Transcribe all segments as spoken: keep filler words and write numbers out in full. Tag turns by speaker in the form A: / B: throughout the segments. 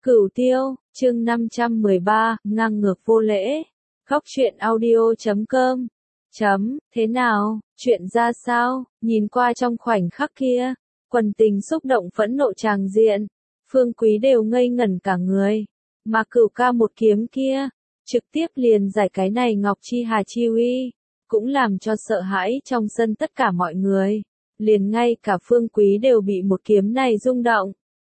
A: Cửu Tiêu, chương năm trăm mười ba, ngang ngược vô lễ. Góc truyện audio chấm com. Chấm, thế nào, chuyện ra sao, nhìn qua trong khoảnh khắc kia, quần tình xúc động phẫn nộ tràng diện, Phương Quý đều ngây ngẩn cả người, mà Cửu ca một kiếm kia, trực tiếp liền giải cái này Ngọc Chi Hà Chi uy, cũng làm cho sợ hãi trong sân tất cả mọi người, liền ngay cả Phương Quý đều bị một kiếm này rung động.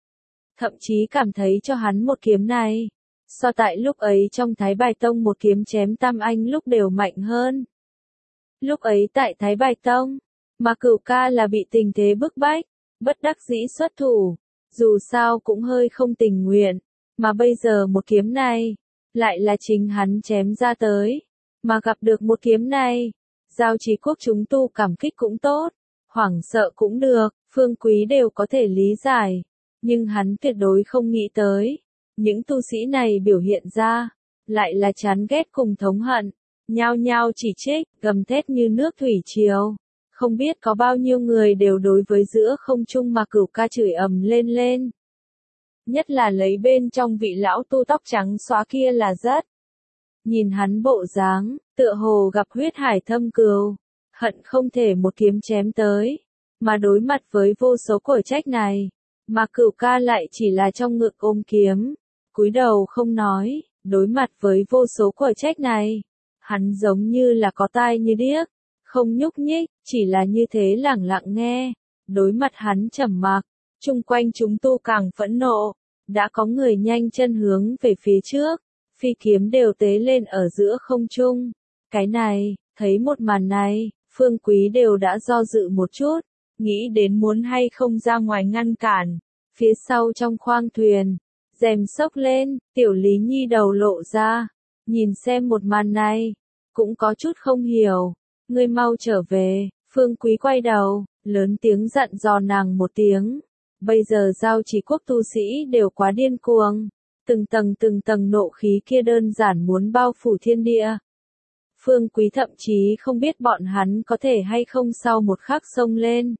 A: Thậm chí cảm thấy cho hắn một kiếm này, so tại lúc ấy trong Thái Bài Tông một kiếm chém Tam Anh lúc đều mạnh hơn. Lúc ấy tại Thái Bài Tông, mà Cửu ca là bị tình thế bức bách, bất đắc dĩ xuất thủ, dù sao cũng hơi không tình nguyện, mà bây giờ một kiếm này, lại là chính hắn chém ra tới, mà gặp được một kiếm này, Giao Trì Quốc chúng tu cảm kích cũng tốt, hoảng sợ cũng được, Phương Quý đều có thể lý giải. Nhưng hắn tuyệt đối không nghĩ tới, những tu sĩ này biểu hiện ra, lại là chán ghét cùng thống hận, nhao nhao chỉ trích, gầm thét như nước thủy triều. Không biết có bao nhiêu người đều đối với giữa không trung mà Cửu ca chửi ầm lên lên. Nhất là lấy bên trong vị lão tu tóc trắng xóa kia là rất. Nhìn hắn bộ dáng, tựa hồ gặp huyết hải thâm cừu, hận không thể một kiếm chém tới, mà đối mặt với vô số quở trách này. Mà Cửu ca lại chỉ là trong ngực ôm kiếm, cúi đầu không nói, đối mặt với vô số quở trách này, hắn giống như là có tai như điếc, không nhúc nhích, chỉ là như thế lẳng lặng nghe, đối mặt hắn trầm mặc, chung quanh chúng tu càng phẫn nộ, đã có người nhanh chân hướng về phía trước, phi kiếm đều tế lên ở giữa không trung, cái này, thấy một màn này, Phương Quý đều đã do dự một chút. Nghĩ đến muốn hay không ra ngoài ngăn cản, phía sau trong khoang thuyền, rèm xốc lên, Tiểu Lý Nhi đầu lộ ra, nhìn xem một màn này, cũng có chút không hiểu, ngươi mau trở về, Phương Quý quay đầu, lớn tiếng dặn dò nàng một tiếng, bây giờ Giao Trì Quốc tu sĩ đều quá điên cuồng, từng tầng từng tầng nộ khí kia đơn giản muốn bao phủ thiên địa. Phương Quý thậm chí không biết bọn hắn có thể hay không sau một khắc xông lên.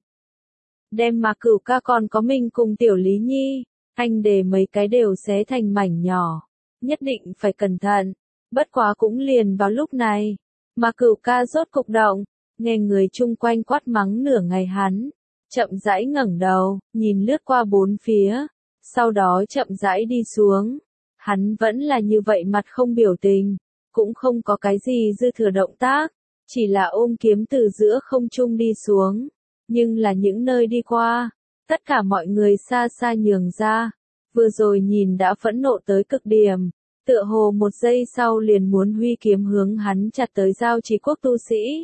A: Đem mà Cửu ca còn có mình cùng Tiểu Lý Nhi, anh để mấy cái đều xé thành mảnh nhỏ, nhất định phải cẩn thận, bất quá cũng liền vào lúc này, mà Cửu ca rốt cục động, nghe người chung quanh quát mắng nửa ngày hắn, chậm rãi ngẩng đầu, nhìn lướt qua bốn phía, sau đó chậm rãi đi xuống, hắn vẫn là như vậy mặt không biểu tình, cũng không có cái gì dư thừa động tác, chỉ là ôm kiếm từ giữa không trung đi xuống. Nhưng là những nơi đi qua, tất cả mọi người xa xa nhường ra, vừa rồi nhìn đã phẫn nộ tới cực điểm, tựa hồ một giây sau liền muốn huy kiếm hướng hắn chặt tới Giao Trì Quốc tu sĩ.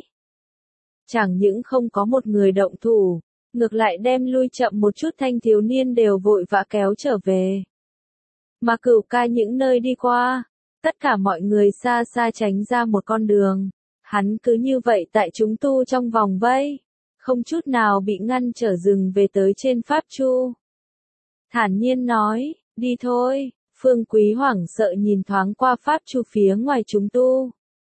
A: Chẳng những không có một người động thủ, ngược lại đem lui chậm một chút thanh thiếu niên đều vội vã kéo trở về. Mà Cửu ca những nơi đi qua, tất cả mọi người xa xa tránh ra một con đường, hắn cứ như vậy tại chúng tu trong vòng vây. Không chút nào bị ngăn trở dừng về tới trên pháp chu. Thản nhiên nói, đi thôi, Phương Quý hoảng sợ nhìn thoáng qua pháp chu phía ngoài chúng tu.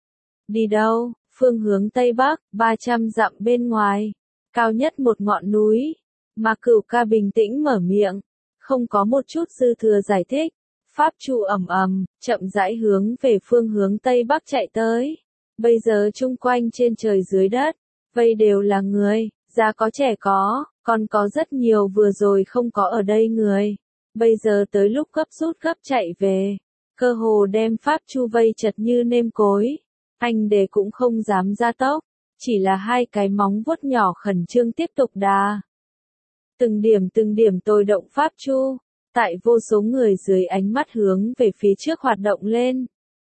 A: Đi đâu, phương hướng Tây Bắc, ba trăm dặm bên ngoài, cao nhất một ngọn núi, mà Cửu ca bình tĩnh mở miệng, không có một chút dư thừa giải thích, pháp chu ầm ầm, chậm rãi hướng về phương hướng Tây Bắc chạy tới, bây giờ chung quanh trên trời dưới đất. Vây đều là người, già có trẻ có, còn có rất nhiều vừa rồi không có ở đây người. Bây giờ tới lúc gấp rút gấp chạy về, cơ hồ đem pháp chu vây chật như nêm cối. Anh để cũng không dám ra tốc, chỉ là hai cái móng vuốt nhỏ khẩn trương tiếp tục đà. Từng điểm từng điểm tôi động pháp chu, tại vô số người dưới ánh mắt hướng về phía trước hoạt động lên.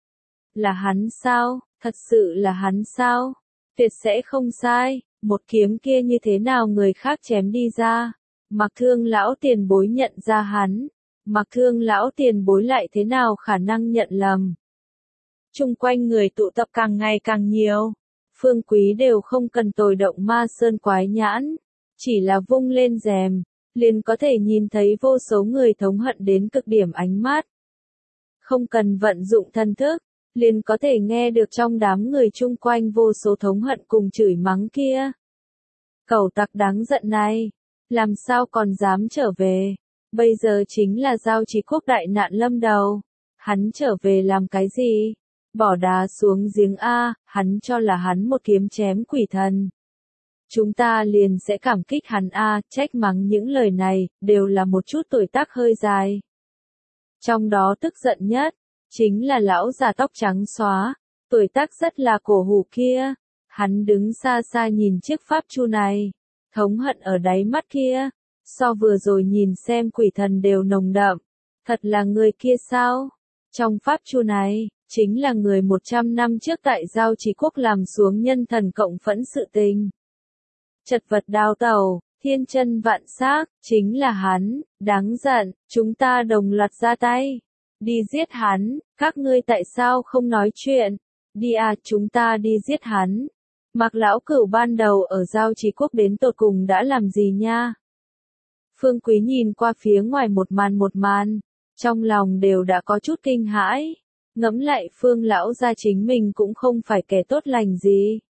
A: Là hắn sao, thật sự là hắn sao? Tuyệt sẽ không sai, một kiếm kia như thế nào người khác chém đi ra, Mặc Thương lão tiền bối nhận ra hắn, Mặc Thương lão tiền bối lại thế nào khả năng nhận lầm. Chung quanh người tụ tập càng ngày càng nhiều, Phương Quý đều không cần tồi động ma sơn quái nhãn, chỉ là vung lên rèm, liền có thể nhìn thấy vô số người thống hận đến cực điểm ánh mắt. Không cần vận dụng thân thức, liền có thể nghe được trong đám người chung quanh vô số thống hận cùng chửi mắng kia. Cẩu tặc đáng giận này, làm sao còn dám trở về, Bây giờ chính là Giao Trì Quốc đại nạn lâm đầu. Hắn trở về làm cái gì? Bỏ đá xuống giếng A, hắn cho là hắn một kiếm chém quỷ thần. Chúng ta liền sẽ cảm kích hắn A, trách mắng những lời này, đều là một chút tuổi tác hơi dài. Trong đó tức giận nhất, chính là lão già tóc trắng xóa, tuổi tác rất là cổ hủ kia. Hắn đứng xa xa nhìn chiếc pháp chu này, thống hận ở đáy mắt kia, so vừa rồi nhìn xem quỷ thần đều nồng đậm. Thật là người kia sao? Trong pháp chu này, chính là người một trăm năm trước tại Giao Trì Quốc làm xuống nhân thần cộng phẫn sự tình. Chật vật đào tẩu, thiên chân vạn xác, chính là hắn, đáng giận, chúng ta đồng loạt ra tay. Đi giết hắn, các ngươi tại sao không nói chuyện? Đi à, chúng ta đi giết hắn. Mạc lão cửu ban đầu ở Giao Trì Quốc đến tột cùng đã làm gì nha? Phương Quý nhìn qua phía ngoài một màn một màn, trong lòng đều đã có chút kinh hãi. Ngẫm lại Phương lão gia chính mình cũng không phải kẻ tốt lành gì.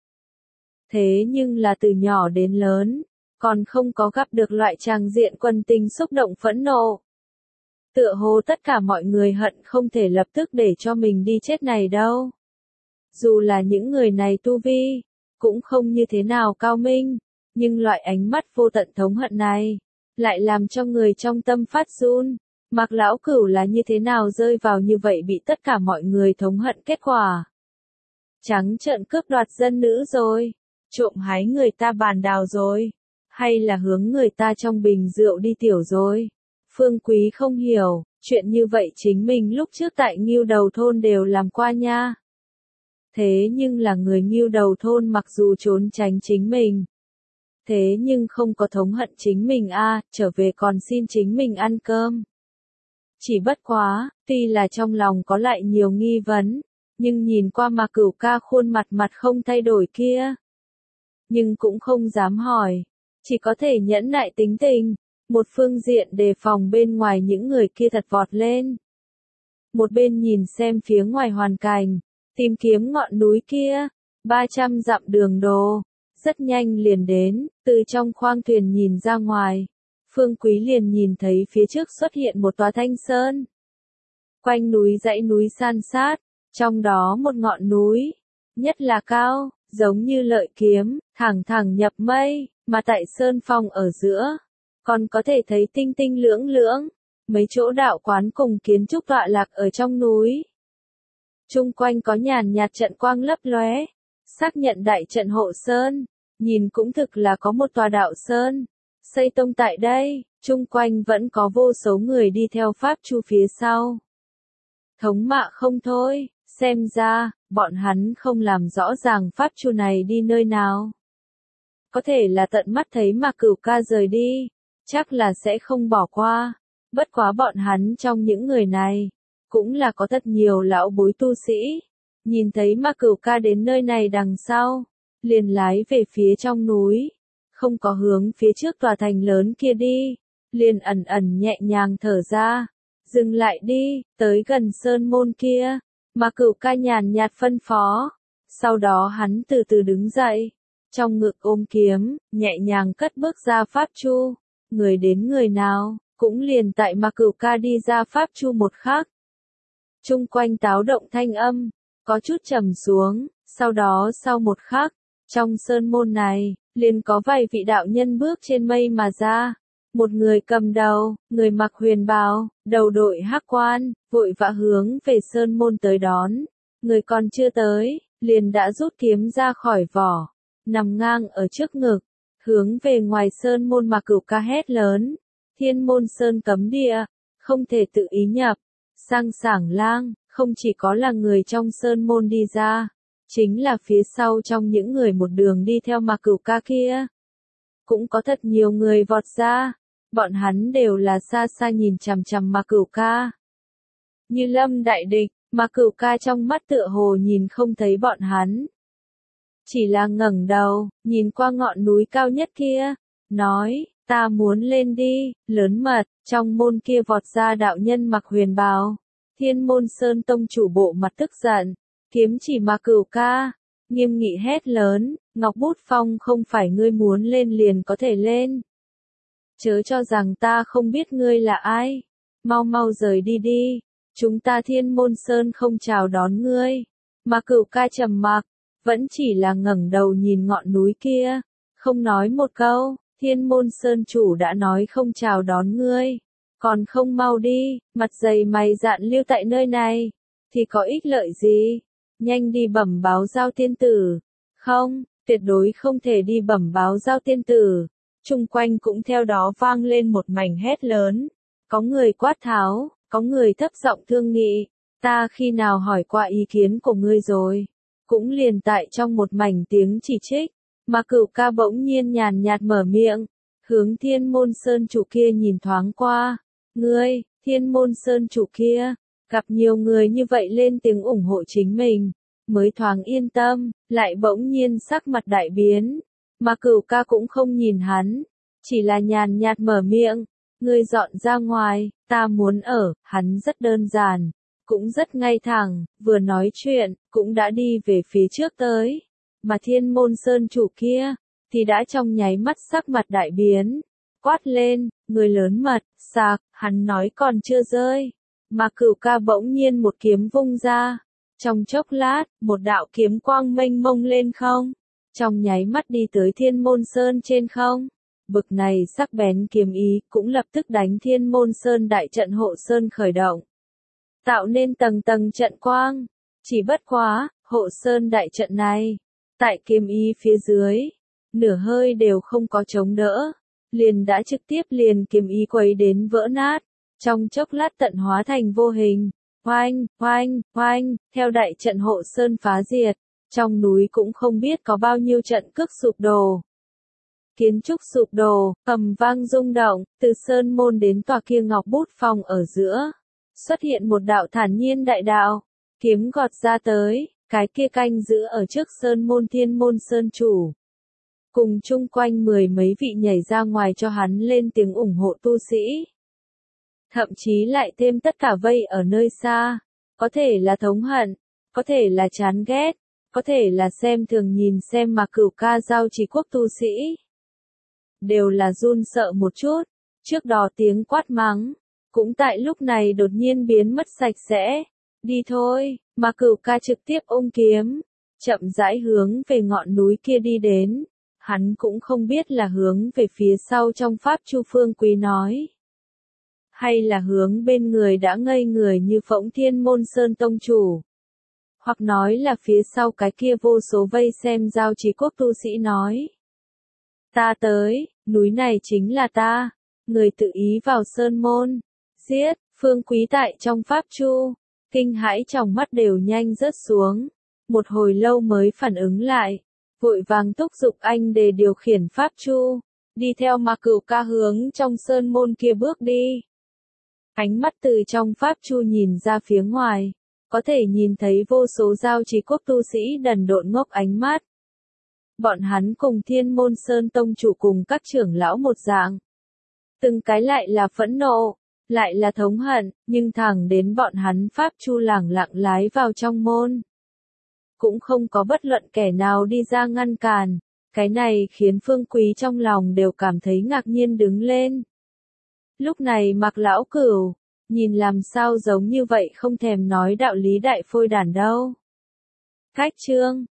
A: Thế nhưng là từ nhỏ đến lớn, còn không có gặp được loại tràng diện quân tình xúc động phẫn nộ. Tựa hồ tất cả mọi người hận không thể lập tức để cho mình đi chết này đâu. Dù là những người này tu vi, cũng không như thế nào cao minh, nhưng loại ánh mắt vô tận thống hận này, lại làm cho người trong tâm phát run. Mạc lão cửu là như thế nào rơi vào như vậy bị tất cả mọi người thống hận kết quả. Trắng trợn cướp đoạt dân nữ rồi, trộm hái người ta bàn đào rồi, hay là hướng người ta trong bình rượu đi tiểu rồi. Phương Quý không hiểu, chuyện như vậy chính mình lúc trước tại Ngưu Đầu thôn đều làm qua nha. Thế nhưng là người Ngưu Đầu thôn mặc dù trốn tránh chính mình, thế nhưng không có thống hận chính mình a, trở về còn xin chính mình ăn cơm. Chỉ bất quá, tuy là trong lòng có lại nhiều nghi vấn, nhưng nhìn qua Mạc Cửu ca khuôn mặt mặt không thay đổi kia, nhưng cũng không dám hỏi, chỉ có thể nhẫn nại tính tình, một phương diện đề phòng bên ngoài những người kia thật vọt lên. Một bên nhìn xem phía ngoài hoàn cảnh, tìm kiếm ngọn núi kia, ba trăm dặm đường đồ, rất nhanh liền đến, từ trong khoang thuyền nhìn ra ngoài, Phương Quý liền nhìn thấy phía trước xuất hiện một tòa thanh sơn. Quanh núi dãy núi san sát, trong đó một ngọn núi, nhất là cao, giống như lợi kiếm, thẳng thẳng nhập mây, mà tại sơn phong ở giữa, còn có thể thấy tinh tinh lưỡng lưỡng, mấy chỗ đạo quán cùng kiến trúc tọa lạc ở trong núi. Trung quanh có nhàn nhạt trận quang lấp lóe, xác nhận đại trận hộ sơn, nhìn cũng thực là có một tòa đạo sơn, xây tông tại đây, trung quanh vẫn có vô số người đi theo pháp chu phía sau. Thống mạ không thôi, xem ra, bọn hắn không làm rõ ràng pháp chu này đi nơi nào. Có thể là tận mắt thấy Mạc Cửu ca rời đi, chắc là sẽ không bỏ qua, bất quá bọn hắn trong những người này, cũng là có thật nhiều lão bối tu sĩ, nhìn thấy Mạc Cửu ca đến nơi này đằng sau, liền lái về phía trong núi, không có hướng phía trước tòa thành lớn kia đi, liền ẩn ẩn nhẹ nhàng thở ra, dừng lại đi, tới gần sơn môn kia, Mạc Cửu ca nhàn nhạt phân phó, sau đó hắn từ từ đứng dậy, trong ngực ôm kiếm, nhẹ nhàng cất bước ra pháp chu, người đến người nào, cũng liền tại Mạc Cửu ca đi ra pháp chu một khắc. Trung quanh táo động thanh âm, có chút trầm xuống, sau đó sau một khắc, trong sơn môn này, liền có vài vị đạo nhân bước trên mây mà ra. Một người cầm đầu, người mặc huyền bào, đầu đội hắc quan, vội vã hướng về sơn môn tới đón. Người còn chưa tới, liền đã rút kiếm ra khỏi vỏ, nằm ngang ở trước ngực, hướng về ngoài sơn môn Mạc Cửu ca hét lớn. Thiên môn sơn cấm địa, không thể tự ý nhập. Sang sảng lang, không chỉ có là người trong sơn môn đi ra, chính là phía sau trong những người một đường đi theo Mạc Cửu ca kia. Cũng có thật nhiều người vọt ra, bọn hắn đều là xa xa nhìn chằm chằm Mạc Cửu ca. Như lâm đại địch, Mạc Cửu ca trong mắt tựa hồ nhìn không thấy bọn hắn. Chỉ là ngẩng đầu, nhìn qua ngọn núi cao nhất kia, nói, ta muốn lên đi, lớn mật, trong môn kia vọt ra đạo nhân mặc huyền bào. Thiên môn sơn tông chủ bộ mặt tức giận, kiếm chỉ Mạc Cửu ca, nghiêm nghị hét lớn, Ngọc Bút Phong không phải ngươi muốn lên liền có thể lên. chớ cho rằng ta không biết ngươi là ai. Mau mau rời đi đi, chúng ta Thiên Môn Sơn không chào đón ngươi. Mà Cửu Ca trầm mặc, vẫn chỉ là ngẩng đầu nhìn ngọn núi kia, không nói một câu. Thiên Môn Sơn chủ đã nói không chào đón ngươi, còn không mau đi, mặt dày mày dạn lưu tại nơi này, thì có ích lợi gì? Nhanh đi bẩm báo Giao tiên tử. Không, tuyệt đối không thể đi bẩm báo Giao tiên tử. Chung quanh cũng theo đó vang lên một mảnh hét lớn. Có người quát tháo, có người thấp giọng thương nghị. Ta khi nào hỏi qua ý kiến của ngươi rồi? Cũng liền tại trong một mảnh tiếng chỉ trích, mà Cửu Ca bỗng nhiên nhàn nhạt mở miệng, hướng Thiên Môn Sơn chủ kia nhìn thoáng qua. Ngươi, Thiên Môn Sơn chủ kia, gặp nhiều người như vậy lên tiếng ủng hộ chính mình, mới thoáng yên tâm, lại bỗng nhiên sắc mặt đại biến. Mà Cửu Ca cũng không nhìn hắn, chỉ là nhàn nhạt mở miệng, ngươi dọn ra ngoài, ta muốn ở. Hắn rất đơn giản, cũng rất ngay thẳng, vừa nói chuyện, cũng đã đi về phía trước tới. Mà Thiên Môn Sơn chủ kia, thì đã trong nháy mắt sắc mặt đại biến, quát lên, người lớn mật, sạc, hắn nói còn chưa rơi. Mà Cửu Ca bỗng nhiên một kiếm vung ra, trong chốc lát, một đạo kiếm quang mênh mông lên không, trong nháy mắt đi tới Thiên Môn Sơn trên không. Bực này sắc bén kiếm ý cũng lập tức đánh Thiên Môn Sơn đại trận hộ sơn khởi động, tạo nên tầng tầng trận quang. Chỉ bất quá, hộ sơn đại trận này, tại kiếm ý phía dưới, nửa hơi đều không có chống đỡ, liền đã trực tiếp liền kiếm ý quấy đến vỡ nát, trong chốc lát tận hóa thành vô hình. Oanh, oanh, oanh, theo đại trận hộ sơn phá diệt, trong núi cũng không biết có bao nhiêu trận cước sụp đổ. Kiến trúc sụp đổ, ầm vang rung động, từ sơn môn đến tòa kia ngọc bút phòng ở giữa, xuất hiện một đạo thản nhiên đại đạo, kiếm gọt ra tới, cái kia canh giữ ở trước sơn môn Thiên Môn Sơn chủ. Cùng chung quanh mười mấy vị nhảy ra ngoài cho hắn lên tiếng ủng hộ tu sĩ. Thậm chí lại thêm tất cả vây ở nơi xa, có thể là thống hận, có thể là chán ghét, có thể là xem thường nhìn xem mà Cửu Ca Giao Trì quốc tu sĩ. Đều là run sợ một chút, trước đó tiếng quát mắng, cũng tại lúc này đột nhiên biến mất sạch sẽ. Đi thôi, mà Cửu Ca trực tiếp ôm kiếm, chậm rãi hướng về ngọn núi kia đi đến. Hắn cũng không biết là hướng về phía sau trong pháp Chu Phương Quý nói, hay là hướng bên người đã ngây người như phỗng Thiên Môn Sơn tông chủ, hoặc nói là phía sau cái kia vô số vây xem Giao Trì quốc tu sĩ nói. Ta tới, núi này chính là ta, người tự ý vào sơn môn, giết. Phương Quý tại trong pháp Chu, kinh hãi trong mắt đều nhanh rớt xuống, một hồi lâu mới phản ứng lại, vội vàng thúc giục anh để điều khiển pháp Chu, đi theo mà Cửu Ca hướng trong sơn môn kia bước đi. Ánh mắt từ trong pháp Chu nhìn ra phía ngoài, có thể nhìn thấy vô số Giao Trì quốc tu sĩ đần độn ngốc ánh mắt. Bọn hắn cùng Thiên Môn Sơn tông chủ cùng các trưởng lão một dạng. Từng cái lại là phẫn nộ, lại là thống hận, nhưng thẳng đến bọn hắn pháp Chu lẳng lặng lái vào trong môn, cũng không có bất luận kẻ nào đi ra ngăn cản. Cái này khiến Phương Quý trong lòng đều cảm thấy ngạc nhiên đứng lên. Lúc này Mạc lão Cửu, nhìn làm sao giống như vậy không thèm nói đạo lý đại phôi đản đâu. Cách chương